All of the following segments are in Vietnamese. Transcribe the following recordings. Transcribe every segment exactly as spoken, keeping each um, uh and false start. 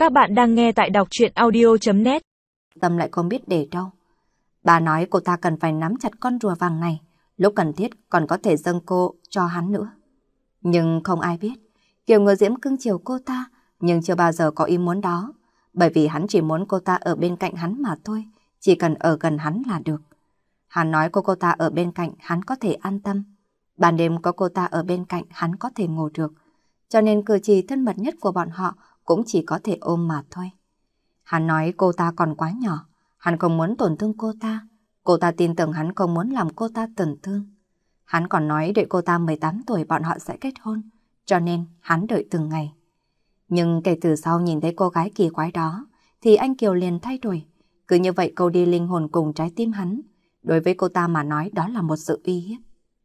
Các bạn đang nghe tại đọc truyện audio chấm net. Tâm lại không biết để đâu. Bà nói cô ta cần phải nắm chặt con rùa vàng này, lúc cần thiết còn có thể dâng cô cho hắn nữa. Nhưng không ai biết, Kiều Ngự Diễm cưng chiều cô ta, nhưng chưa bao giờ có ý muốn đó, bởi vì hắn chỉ muốn cô ta ở bên cạnh hắn mà thôi, chỉ cần ở gần hắn là được. Hắn nói cô cô ta ở bên cạnh hắn có thể an tâm, ban đêm có cô ta ở bên cạnh hắn có thể ngủ được, cho nên cử chỉ thân mật nhất của bọn họ cũng chỉ có thể ôm mà thôi. Hắn nói cô ta còn quá nhỏ, hắn không muốn tổn thương cô ta, cô ta tin tưởng hắn không muốn làm cô ta tổn thương. Hắn còn nói đợi cô ta mười tám tuổi bọn họ sẽ kết hôn, cho nên hắn đợi từng ngày. Nhưng kể từ sau nhìn thấy cô gái kỳ quái đó, thì anh Kiều liền thay đổi. Cứ như vậy câu đi linh hồn cùng trái tim hắn, đối với cô ta mà nói đó là một sự uy hiếp.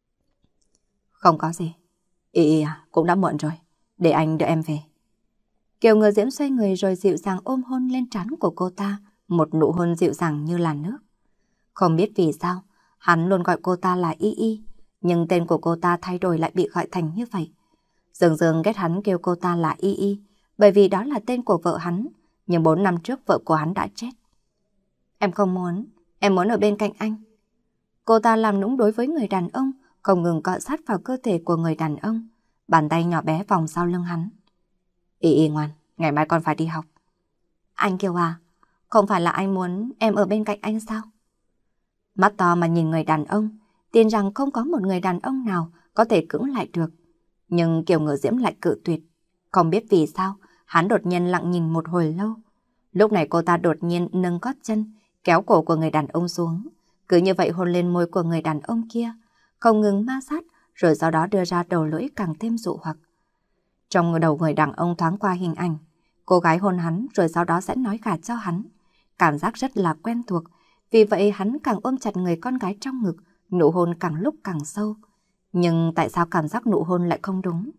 Không có gì. Ý ý à, cũng đã muộn rồi, để anh đưa em về. Kiều Ngự Diễm xoay người rồi dịu dàng ôm hôn lên trán của cô ta, một nụ hôn dịu dàng như là nước. Không biết vì sao, hắn luôn gọi cô ta là Y Y, nhưng tên của cô ta thay đổi lại bị gọi thành như vậy. Dương Dương ghét hắn kêu cô ta là Y Y, bởi vì đó là tên của vợ hắn, nhưng bốn năm trước vợ của hắn đã chết. Em không muốn, em muốn ở bên cạnh anh. Cô ta làm nũng đối với người đàn ông, không ngừng cọ sát vào cơ thể của người đàn ông, bàn tay nhỏ bé vòng sau lưng hắn. Y Y ngoan, ngày mai con phải đi học. Anh Kiều à, không phải là anh muốn em ở bên cạnh anh sao? Mắt to mà nhìn người đàn ông, tin rằng không có một người đàn ông nào có thể cưỡng lại được. Nhưng Kiều Ngự Diễm lại cự tuyệt. Không biết vì sao, hắn đột nhiên lặng nhìn một hồi lâu. Lúc này cô ta đột nhiên nâng gót chân, kéo cổ của người đàn ông xuống. Cứ như vậy hôn lên môi của người đàn ông kia, không ngừng ma sát, rồi sau đó đưa ra đầu lưỡi càng thêm dụ hoặc. Trong đầu người đàn ông thoáng qua hình ảnh, cô gái hôn hắn rồi sau đó sẽ nói gả cho hắn. Cảm giác rất là quen thuộc, vì vậy hắn càng ôm chặt người con gái trong ngực, nụ hôn càng lúc càng sâu. Nhưng tại sao cảm giác nụ hôn lại không đúng?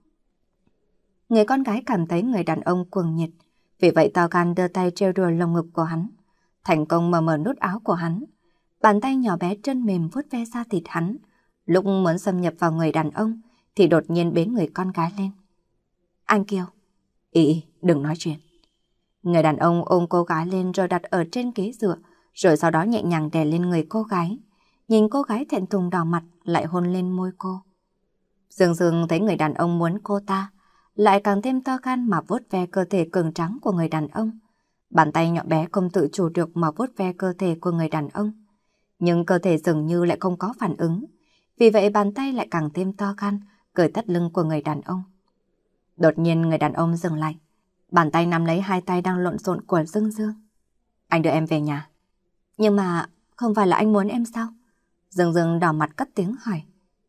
Người con gái cảm thấy người đàn ông cuồng nhiệt, vì vậy to gan đưa tay trêu đùa lồng ngực của hắn, thành công mở mở nút áo của hắn. Bàn tay nhỏ bé chân mềm vuốt ve da thịt hắn, lúc muốn xâm nhập vào người đàn ông thì đột nhiên bế người con gái lên. Anh Kiều, ý, đừng nói chuyện. Người đàn ông ôm cô gái lên rồi đặt ở trên ghế dựa, rồi sau đó nhẹ nhàng đè lên người cô gái. Nhìn cô gái thẹn thùng đỏ mặt lại hôn lên môi cô. Dương Dương thấy người đàn ông muốn cô ta, lại càng thêm to gan mà vuốt ve cơ thể cường tráng của người đàn ông. Bàn tay nhỏ bé không tự chủ được mà vuốt ve cơ thể của người đàn ông. Nhưng cơ thể dường như lại không có phản ứng. Vì vậy bàn tay lại càng thêm to gan, cởi thắt lưng của người đàn ông. Đột nhiên người đàn ông dừng lại. Bàn tay nắm lấy hai tay đang lộn xộn của Dương Dương. Anh đưa em về nhà. Nhưng mà không phải là anh muốn em sao? Dương Dương đỏ mặt cất tiếng hỏi.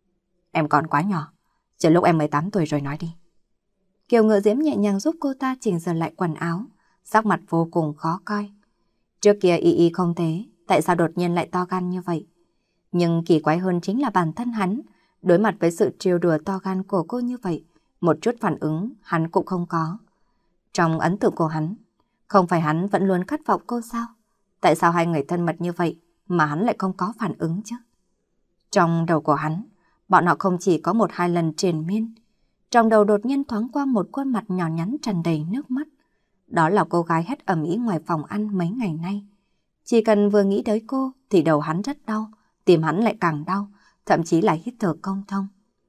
Em còn quá nhỏ, chờ lúc em mười tám tuổi rồi nói đi. Kiều Ngự Diễm nhẹ nhàng giúp cô ta chỉnh sửa lại quần áo, sắc mặt vô cùng khó coi. Trước kia Y Y không thế, tại sao đột nhiên lại to gan như vậy? Nhưng kỳ quái hơn chính là bản thân hắn, đối mặt với sự trêu đùa to gan của cô như vậy, một chút phản ứng hắn cũng không có. Trong ấn tượng của hắn, không phải hắn vẫn luôn khát vọng cô sao? Tại sao hai người thân mật như vậy mà hắn lại không có phản ứng chứ? Trong đầu của hắn, bọn họ không chỉ có một hai lần triền miên. Trong đầu đột nhiên thoáng qua một khuôn mặt nhỏ nhắn tràn đầy nước mắt. Đó là cô gái hét ầm ĩ ngoài phòng ăn mấy ngày nay. Chỉ cần vừa nghĩ tới cô thì đầu hắn rất đau, tim hắn lại càng đau, thậm chí là hít thở không thông.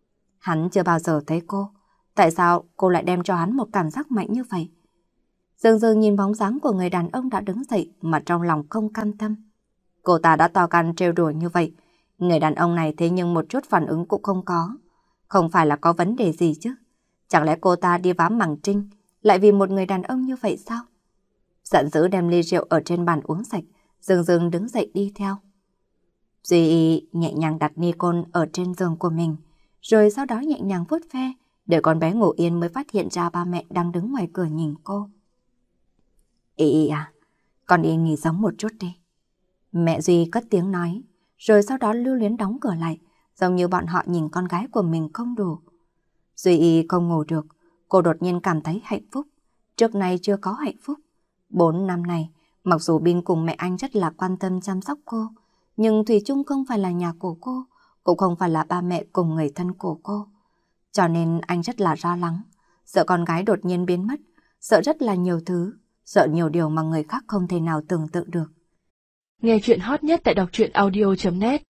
Hắn chưa bao giờ thấy cô. Tại sao cô lại đem cho hắn một cảm giác mạnh như vậy? Dương Dương nhìn bóng dáng của người đàn ông đã đứng dậy mà trong lòng không cam tâm. Cô ta đã to gan trêu đùa như vậy, người đàn ông này thế nhưng một chút phản ứng cũng không có. Không phải là có vấn đề gì chứ? Chẳng lẽ cô ta đi vám mằng trinh lại vì một người đàn ông như vậy sao? Giận dữ đem ly rượu ở trên bàn uống sạch, Dương Dương đứng dậy đi theo. Duy nhẹ nhàng đặt ni côn ở trên giường của mình, rồi sau đó nhẹ nhàng vuốt ve, để con bé ngủ yên mới phát hiện ra ba mẹ đang đứng ngoài cửa nhìn cô. Ý ý à, con đi nghỉ sống một chút đi. Mẹ Duy cất tiếng nói, rồi sau đó lưu luyến đóng cửa lại, giống như bọn họ nhìn con gái của mình không đủ. Duy y không ngủ được, cô đột nhiên cảm thấy hạnh phúc. Trước nay chưa có hạnh phúc. Bốn năm này, mặc dù Bin cùng mẹ anh rất là quan tâm chăm sóc cô, nhưng Thủy chung không phải là nhà của cô, cũng không phải là ba mẹ cùng người thân của cô. Cho nên anh rất là lo lắng, sợ con gái đột nhiên biến mất, sợ rất là nhiều thứ, sợ nhiều điều mà người khác không thể nào tưởng tượng được. Nghe chuyện hot nhất tại đọc truyện audio chấm net.